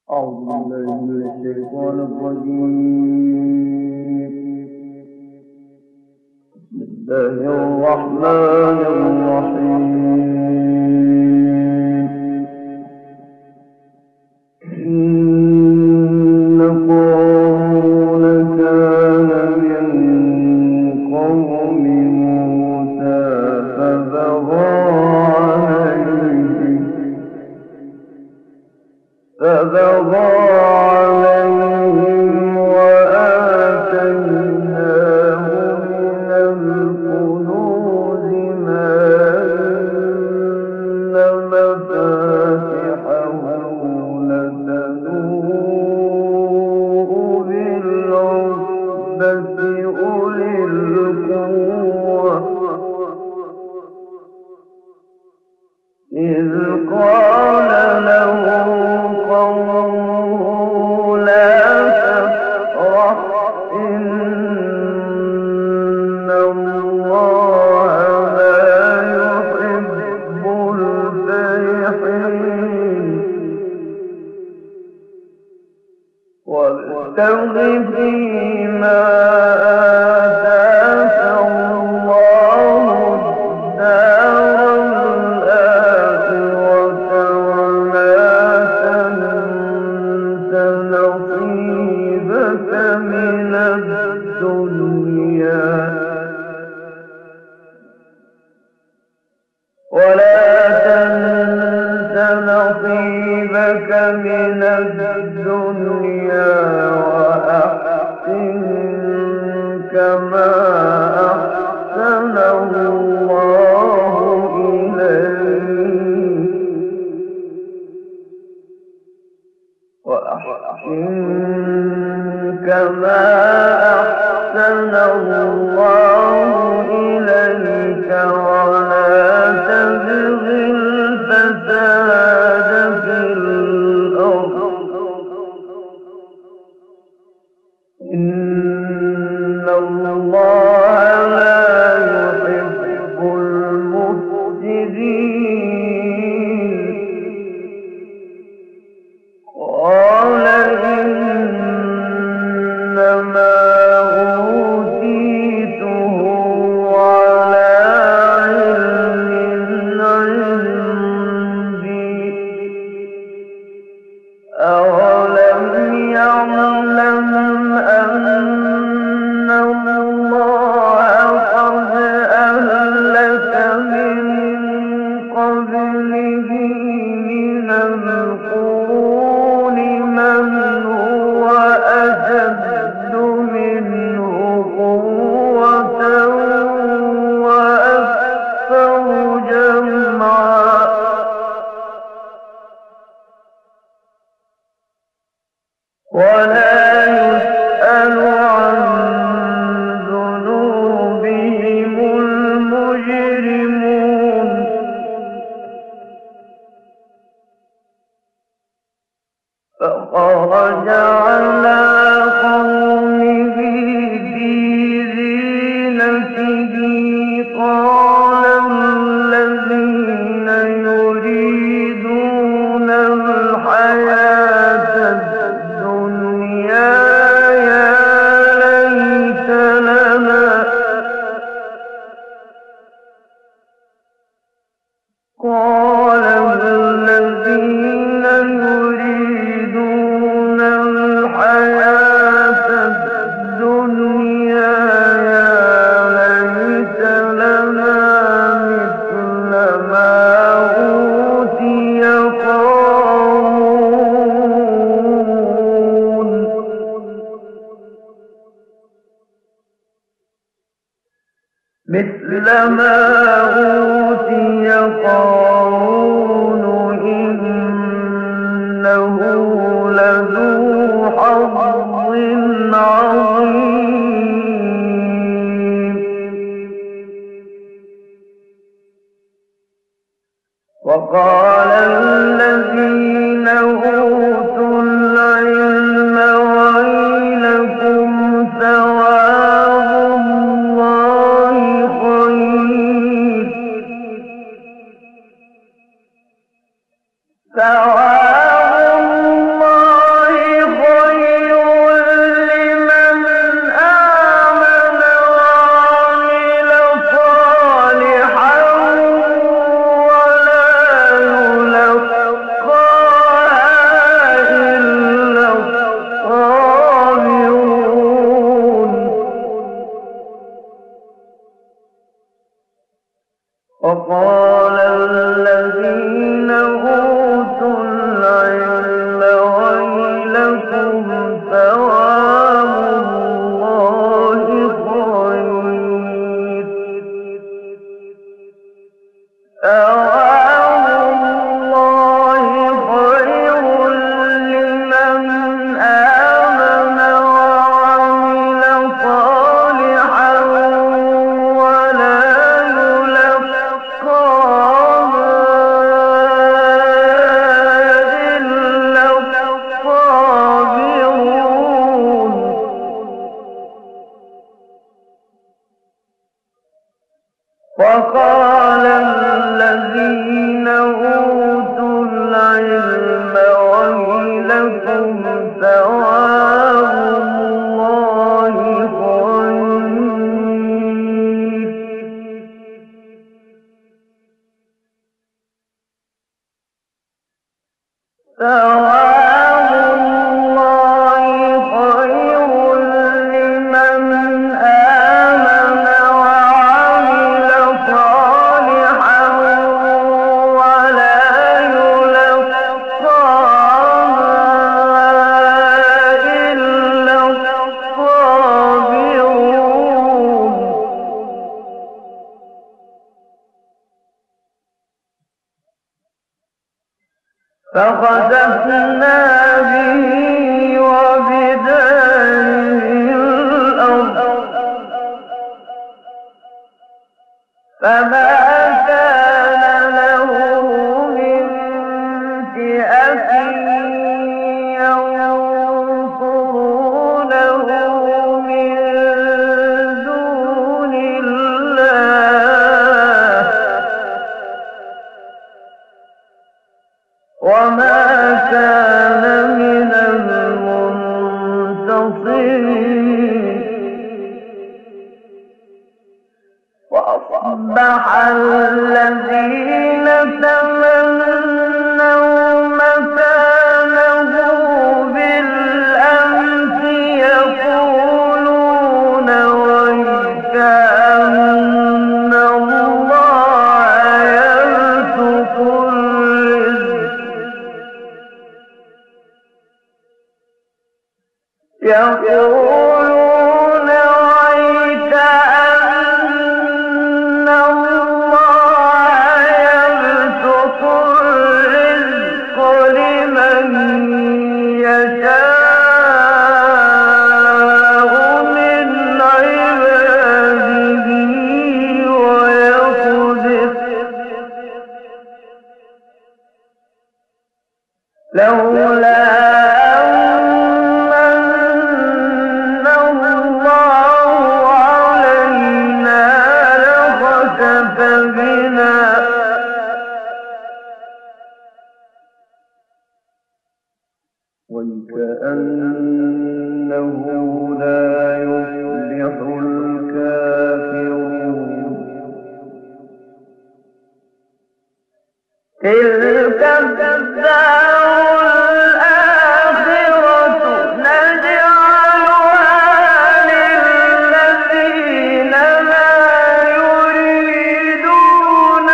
أعوذ بالله من الشيطان الرجيم. بسم الله الرحمن الرحيم. إن قارون كان من قوم موسى فبغى عليهم وآتيناه من الكنوز ما إن مفاتحه لتنوء بالعصبة أولي القوة إذ قال له قومه لا تفرح إن الله لا يحب الفرحين وابتغ فيما آتاك الله الدار الآخرة ولا تنس نصيبك من الدنيا وأحسن كما أحسن الله إليك ولا تبغ الفساد في الأرض إن الله لا يحب المفسدين قال إنما أوتيته على علم عندي أولم يعلم أن الله قد أهلك من قبله من القرون من هو أشد منه قوة وأكثر جمعا ولا يسأل عن ذنوبهم المجرمون فخرج على قومه في زينته قال الذين يريدون الحياة الدنيا يا ليت لنا قال الذين يريدون الحياة الدنيا يا ليت لنا مثل ما أوتي قارون إنه لذو حظ عظيم وقال الذين أوتوا العلم ويلكم ثواب الله خير فخسفنا به وبداره الأرض فما كان له من فئة ينصرونه من دون الله وما كان من المنتصرين وأصبح الذين تمنوا مكانه بالأمس يقولون ويك أن الله يبسط يقولون ويك أن الله يبسط الرزق لمن يشاء من عباده ويقدر لولا وكأنه لا يفلح الكافرون تلك الدار الآخرة نجعلها للذين لا يريدون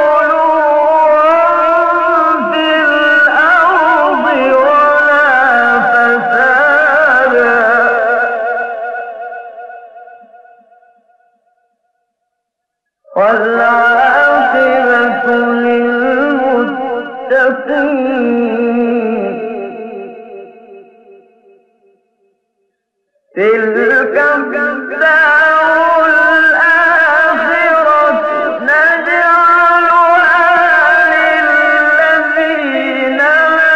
علوا في الأرض والعاقبة للمتقين تلك الدار الآخرة نجعلها للذين لا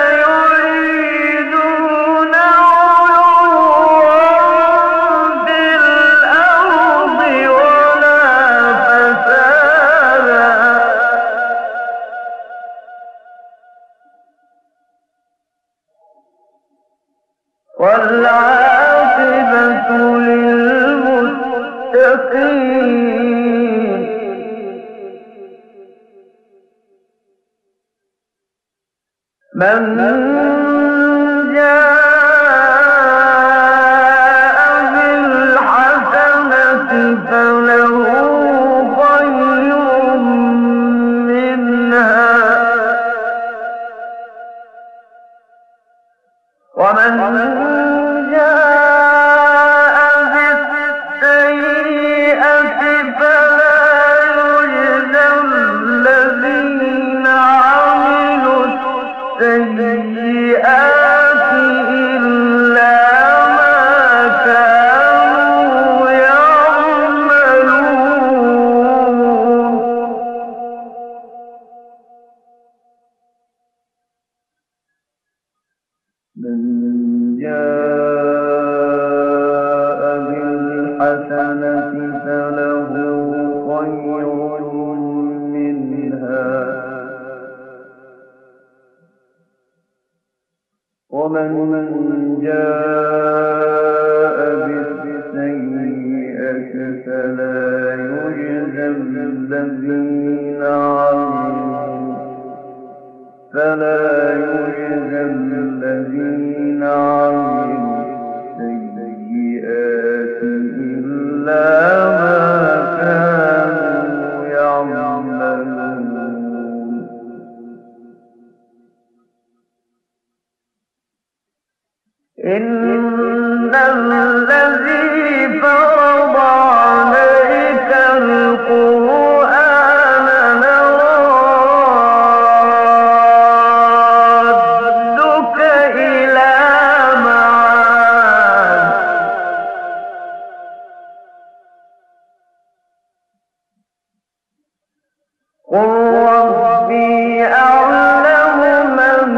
يريدون علوا في الأرض ولا فسادا والعاقبة للمتقين من جاء بالحسنة فله خير منها ومن جاء بالسيئة فلا يجزى الذين عملوا السيئات إلا ما كانوا يعملون من جاء بالحسنة فله خير منها ومن جاء بالسيئة فلا يجزى الذين عملوا إن الذي فرض عليك القرآن لرادك إلى معاد قل ربي أعلم من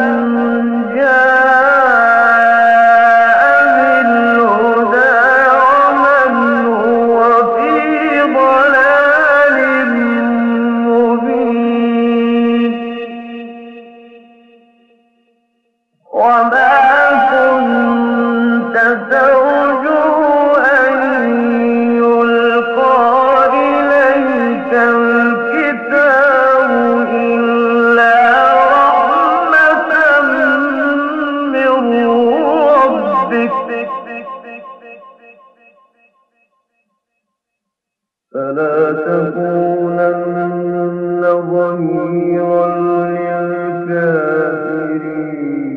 جاء بالهدى ومن هو في ضلال مبين وما كنت ترجو أن يلقى إليك الكتاب إلا رحمة من ربك فلا تكونن ظهيرا للكافرين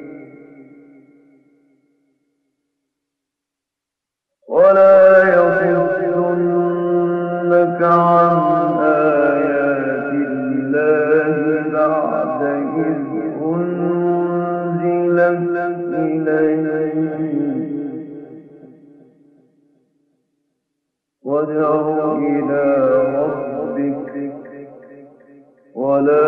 ولا يصدنك عن آيات الله بعد إذ أنزلت إليك وادع إلى ربك ولا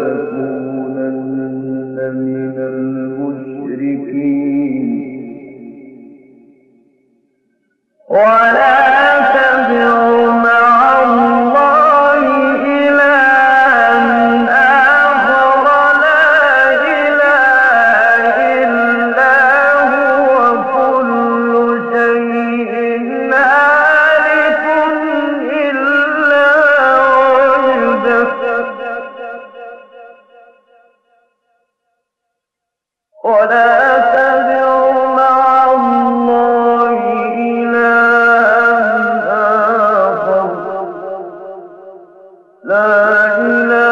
تكونن من المشركين ولا تدع مع الله إلها آخر لا إله إلا هو كل شيء هالك إلا وجهه ولا تدع مع الله إلها آخر لا إله